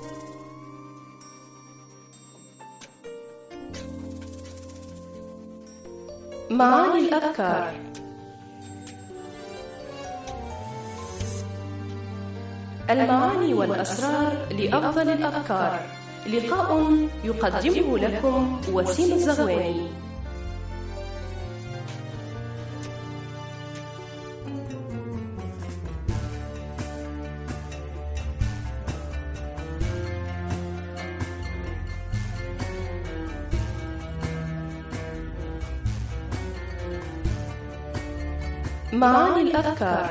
معاني الأذكار. المعاني والأسرار لأفضل الأذكار، لقاء يقدمه لكم وسيم الزغواني. معاني الأذكار.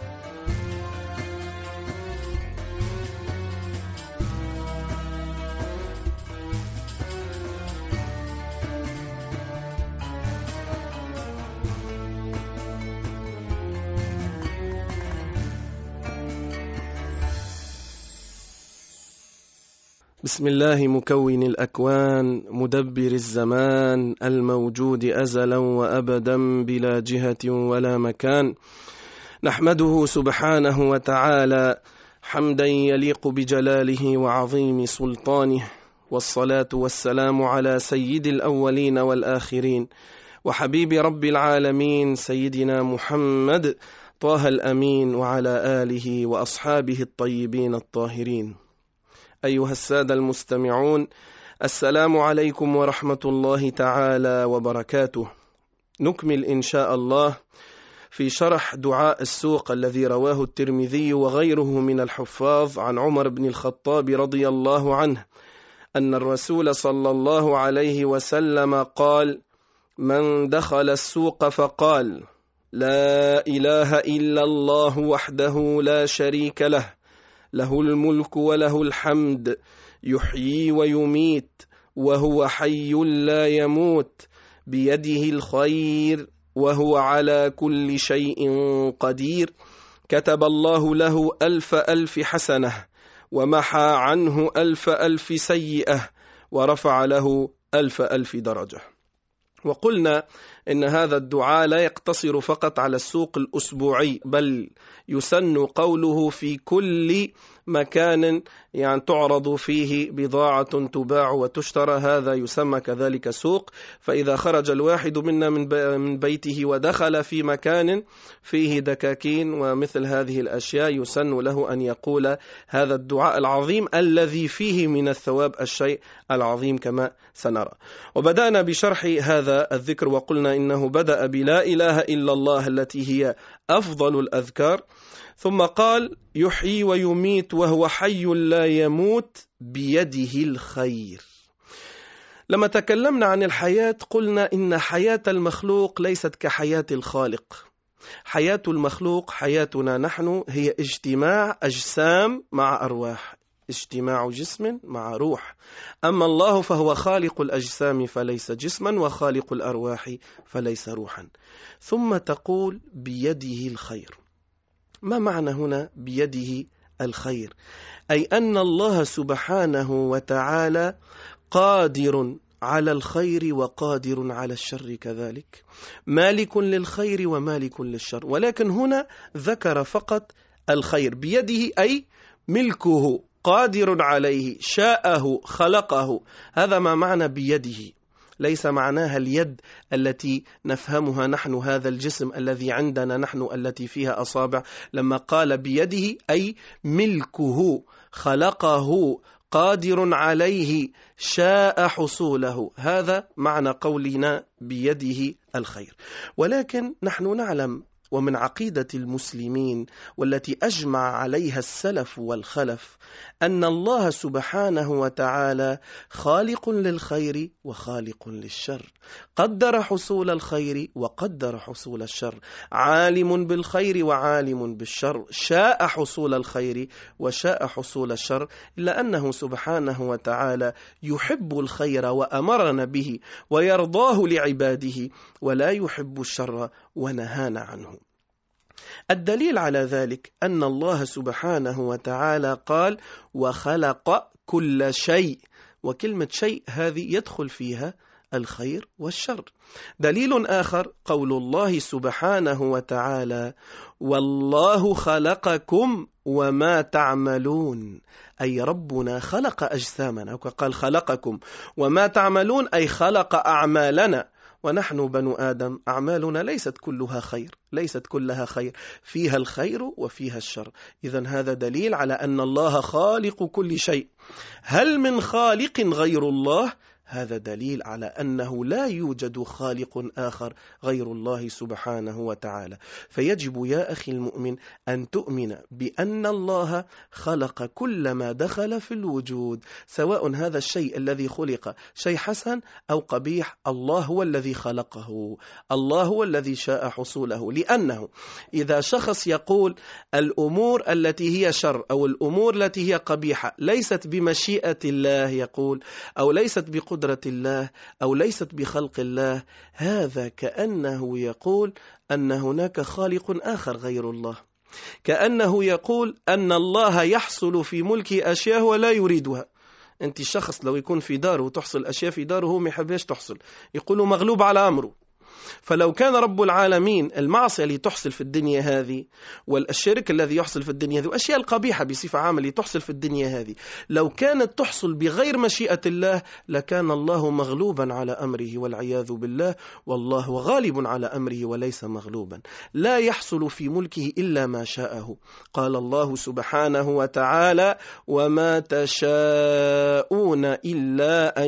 بسم الله مكون الأكوان مدبر الزمان الموجود أزلا وأبدا بلا جهة ولا مكان، نحمده سبحانه وتعالى حمدا يليق بجلاله وعظيم سلطانه، والصلاة والسلام على سيد الأولين والآخرين وحبيب رب العالمين سيدنا محمد طه الأمين وعلى آله وأصحابه الطيبين الطاهرين. أيها السادة المستمعون، السلام عليكم ورحمة الله تعالى وبركاته. نكمل إن شاء الله في شرح دعاء السوق الذي رواه الترمذي وغيره من الحفاظ عن عمر بن الخطاب رضي الله عنه أن الرسول صلى الله عليه وسلم قال: من دخل السوق فقال: لا إله إلا الله وحده لا شريك له، له الملك وله الحمد، يحيي ويميت وهو حي لا يموت، بيده الخير وهو على كل شيء قدير، كتب الله له 1000 حسنة ومحى عنه 1000 سيئة ورفع له 1000 درجة. وقلنا إن هذا الدعاء لا يقتصر فقط على السوق الأسبوعي، بل يسن قوله في كل مكان تعرض فيه بضاعة تباع وتشترى، هذا يسمى كذلك سوق. فإذا خرج الواحد منا من بيته ودخل في مكان فيه دكاكين ومثل هذه الأشياء يسن له أن يقول هذا الدعاء العظيم الذي فيه من الثواب الشيء العظيم كما سنرى. وبدأنا بشرح هذا الذكر وقلنا إنه بدأ بلا إله إلا الله التي هي أفضل الأذكار، ثم قال: يحيي ويميت وهو حي لا يموت، بيده الخير. لما تكلمنا عن الحياة قلنا إن حياة المخلوق ليست كحياة الخالق. حياة المخلوق حياتنا نحن هي اجتماع أجسام مع أرواح، اجتماع جسم مع روح. أما الله فهو خالق الأجسام فليس جسما، وخالق الأرواح فليس روحا. ثم تقول بيده الخير. ما معنى هنا بيده الخير؟ أي أن الله سبحانه وتعالى قادر على الخير وقادر على الشر كذلك، مالك للخير ومالك للشر، ولكن هنا ذكر فقط الخير. بيده أي ملكه، قادر عليه، شاءه، خلقه. هذا ما معنى بيده. ليس معناها اليد التي نفهمها نحن، هذا الجسم الذي عندنا نحن التي فيها أصابع. لما قال بيده أي ملكه، خلقه، قادر عليه، شاء حصوله. هذا معنى قولنا بيده الخير. ولكن نحن نعلم، ومن عقيدة المسلمين والتي أجمع عليها السلف والخلف، أن الله سبحانه وتعالى خالق للخير وخالق للشر، قدر حصول الخير وقدر حصول الشر، عالم بالخير وعالم بالشر، شاء حصول الخير وشاء حصول الشر، إلا أنه سبحانه وتعالى يحب الخير وأمرنا به ويرضاه لعباده، ولا يحب الشر ونهانا عنه. الدليل على ذلك أن الله سبحانه وتعالى قال: وخلق كل شيء. وكلمة شيء هذه يدخل فيها الخير والشر. دليل آخر قول الله سبحانه وتعالى: والله خلقكم وما تعملون، أي ربنا خلق أجسامنا، وقال خلقكم وما تعملون أي خلق أعمالنا، ونحن بنو آدم أعمالنا ليست كلها خير، ليست كلها خير، فيها الخير وفيها الشر. إذن هذا دليل على أن الله خالق كل شيء. هل من خالق غير الله؟ هذا دليل على أنه لا يوجد خالق آخر غير الله سبحانه وتعالى. فيجب يا أخي المؤمن أن تؤمن بأن الله خلق كل ما دخل في الوجود، سواء هذا الشيء الذي خلق شيء حسن أو قبيح، الله هو الذي خلقه، الله هو الذي شاء حصوله. لأنه إذا شخص يقول الأمور التي هي شر أو الأمور التي هي قبيحة ليست بمشيئة الله يقول، أو ليست بقدرة الله، أو ليست بخلق الله، هذا كأنه يقول أن هناك خالق آخر غير الله، كأنه يقول أن الله يحصل في ملكه أشياء ولا يريدها. أنت الشخص لو يكون في داره وتحصل أشياء في داره هو ما يحبش تحصل، يقول مغلوب على أمره. فلو كان رب العالمين المعصية اللي تحصل في الدنيا هذه والشرك الذي يحصل في الدنيا هذه والأشياء القبيحة بصفة عامة اللي تحصل في الدنيا هذه لو كانت تحصل بغير مشيئة الله لكان الله مغلوبا على أمره والعياذ بالله، والله غالب على أمره وليس مغلوبا. لا يحصل في ملكه إلا ما شاءه. قال الله سبحانه وتعالى: وما تشاءون إلا أن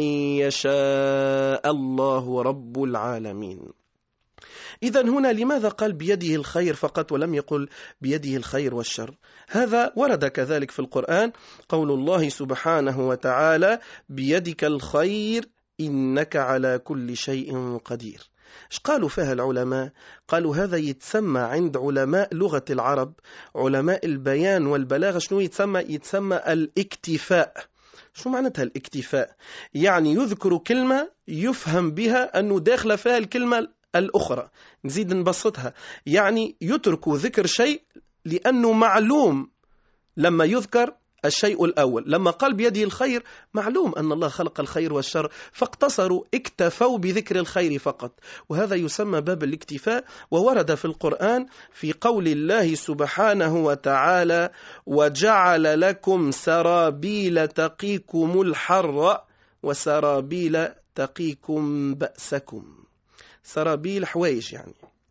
يشاء الله رب العالمين. إذن هنا لماذا قال بيده الخير فقط ولم يقل بيده الخير والشر؟ هذا ورد كذلك في القرآن، قول الله سبحانه وتعالى: بيدك الخير إنك على كل شيء قدير. إيش قالوا فيها العلماء؟ قالوا هذا يتسمى عند علماء لغة العرب، علماء البيان والبلاغة، شنو يتسمى الاكتفاء. شو معناتها الاكتفاء؟ يعني يذكر كلمة يفهم بها أنه داخل فيها الكلمة الأخرى. نزيد نبسطها، يعني يترك ذكر شيء لأنه معلوم لما يذكر الشيء الأول. لما قال بيده الخير معلوم أن الله خلق الخير والشر، فاقتصروا اكتفوا بذكر الخير فقط، وهذا يسمى باب الاكتفاء. وورد في القرآن في قول الله سبحانه وتعالى: وجعل لكم سرابيل تقيكم الحر وسرابيل تقيكم بأسكم. سرابيل حوايج يعني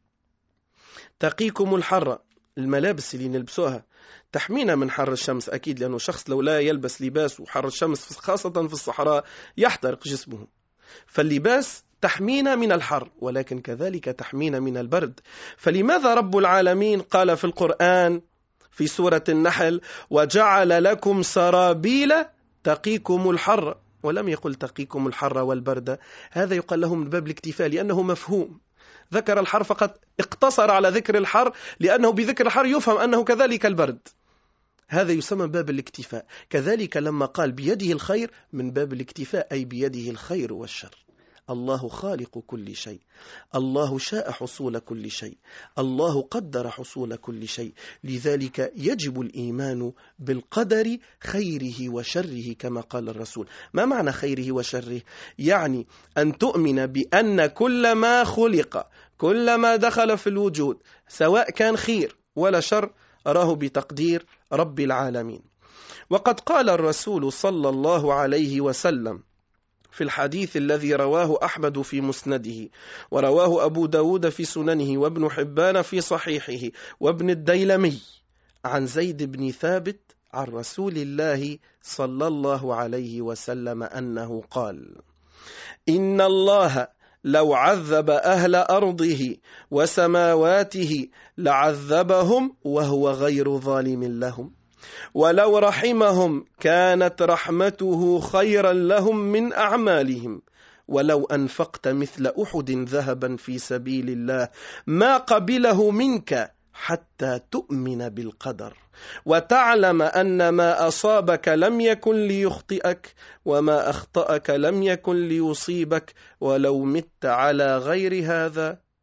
تقيكم الحر، الملابس اللي نلبسوها تحمينا من حر الشمس أكيد، لأنه شخص لو لا يلبس لباس وحر الشمس خاصة في الصحراء يحترق جسمه، فاللباس تحمينا من الحر ولكن كذلك تحمينا من البرد. فلماذا رب العالمين قال في القرآن في سورة النحل: وجعل لكم سرابيل تقيكم الحر، ولم يقل تقيكم الحر والبرد؟ هذا يقال له من باب الاكتفاء لأنه مفهوم. ذكر الحر فقط، اقتصر على ذكر الحر لأنه بذكر الحر يفهم أنه كذلك البرد. هذا يسمى باب الاكتفاء. كذلك لما قال بيده الخير من باب الاكتفاء، أي بيده الخير والشر. الله خالق كل شيء، الله شاء حصول كل شيء، الله قدر حصول كل شيء. لذلك يجب الإيمان بالقدر خيره وشره كما قال الرسول. ما معنى خيره وشره؟ يعني أن تؤمن بأن كل ما خلق، كل ما دخل في الوجود، سواء كان خير ولا شر، أراه بتقدير رب العالمين. وقد قال الرسول صلى الله عليه وسلم في الحديث الذي رواه أحمد في مسنده، ورواه أبو داود في سننه، وابن حبان في صحيحه، وابن الديلمي، عن زيد بن ثابت عن رسول الله صلى الله عليه وسلم أنه قال: إن الله لو عذب أهل أرضه وسماواته لعذبهم وهو غير ظالم لهم، ولو رحمهم كانت رحمته خيرا لهم من أعمالهم، ولو أنفقت مثل أحد ذهبا في سبيل الله ما قبله منك حتى تؤمن بالقدر وتعلم أن ما أصابك لم يكن ليخطئك وما أخطأك لم يكن ليصيبك، ولو مت على غير هذا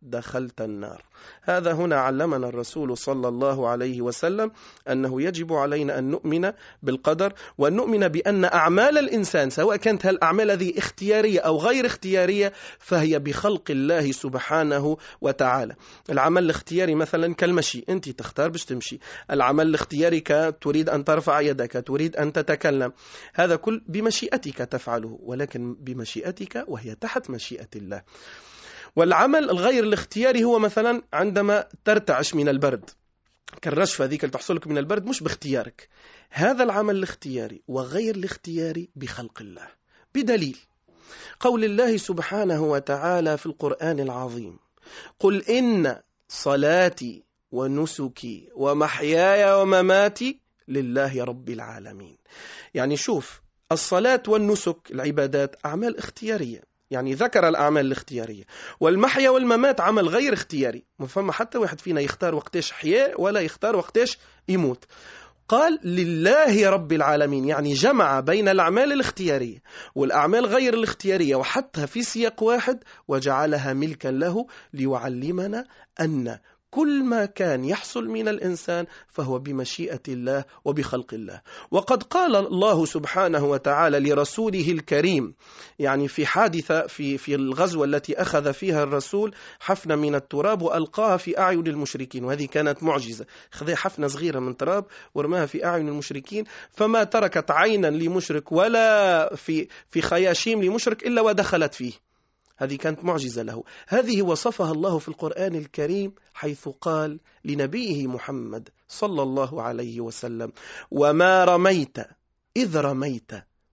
دخلت النار. هذا هنا علمنا الرسول صلى الله عليه وسلم أنه يجب علينا أن نؤمن بالقدر، وأن نؤمن بأن أعمال الإنسان سواء كانت الأعمال هذه اختيارية أو غير اختيارية فهي بخلق الله سبحانه وتعالى. العمل الاختياري مثلا كالمشي، أنت تختار باش تمشي. العمل الاختياري تريد أن ترفع يدك، تريد أن تتكلم، هذا كل بمشيئتك تفعله، ولكن بمشيئتك وهي تحت مشيئة الله. والعمل الغير الاختياري هو مثلا عندما ترتعش من البرد، كالرشفة ذيك اللي تحصلك من البرد مش باختيارك. هذا العمل الاختياري وغير الاختياري بخلق الله، بدليل قول الله سبحانه وتعالى في القرآن العظيم: قل إن صلاتي ونسكي ومحياي ومماتي لله رب العالمين. يعني شوف، الصلاة والنسك العبادات أعمال اختيارية، يعني ذكر الأعمال الاختيارية، والمحيا والممات عمل غير اختياري، مفهوم؟ حتى واحد فينا يختار وقتاش حياة ولا يختار وقتاش يموت. قال لله رب العالمين، يعني جمع بين الأعمال الاختيارية والأعمال غير الاختيارية وحتى في سياق واحد وجعلها ملكا له، ليعلمنا أن كل ما كان يحصل من الإنسان فهو بمشيئة الله وبخلق الله. وقد قال الله سبحانه وتعالى لرسوله الكريم، يعني في حادثة في الغزوة التي أخذ فيها الرسول حفنة من التراب وألقاها في أعين المشركين، وهذه كانت معجزة، خذ حفنة صغيرة من تراب ورماها في أعين المشركين، فما تركت عينا لمشرك ولا في خياشيم لمشرك إلا ودخلت فيه. هذه كانت معجزة له. هذه وصفها الله في القرآن الكريم حيث قال لنبيه محمد صلى الله عليه وسلم: وما رميت إذ رميت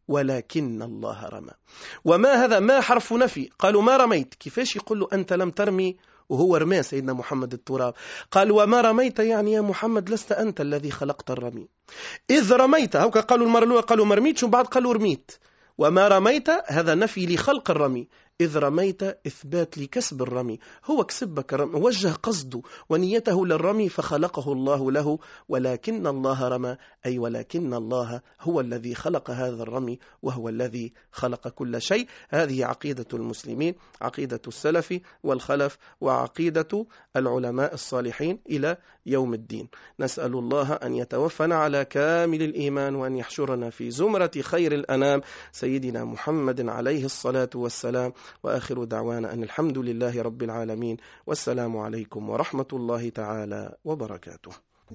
ولكن الله رمى. وما هذا ما حرف نفي، قالوا ما رميت، كيفاش يقول له أنت لم ترمي وهو رمى سيدنا محمد التراب؟ قال وما رميت يعني يا محمد لست أنت الذي خلقت الرمي. إذ رميت، هوك قالوا المرة الأولى قالوا مرميت وبعد قالوا رميت. وما رميت هذا نفي لخلق الرمي، إذ رميت إثبات لكسب الرمي، هو كسبك الرمي، وجه قصده ونيته للرمي فخلقه الله له، ولكن الله رمى، أي ولكن الله هو الذي خلق هذا الرمي وهو الذي خلق كل شيء. هذه عقيدة المسلمين، عقيدة السلف والخلف، وعقيدة العلماء الصالحين إلى يوم الدين. نسأل الله أن يتوفنا على كامل الإيمان، وأن يحشرنا في زمرة خير الأنام سيدنا محمد عليه الصلاة والسلام. وآخر دعوانا أن الحمد لله رب العالمين، والسلام عليكم ورحمة الله تعالى وبركاته.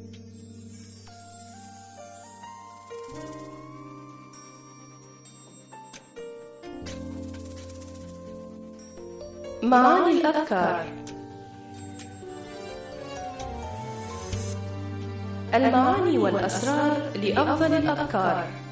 معاني الأذكار. المعاني والأسرار لأفضل الأذكار.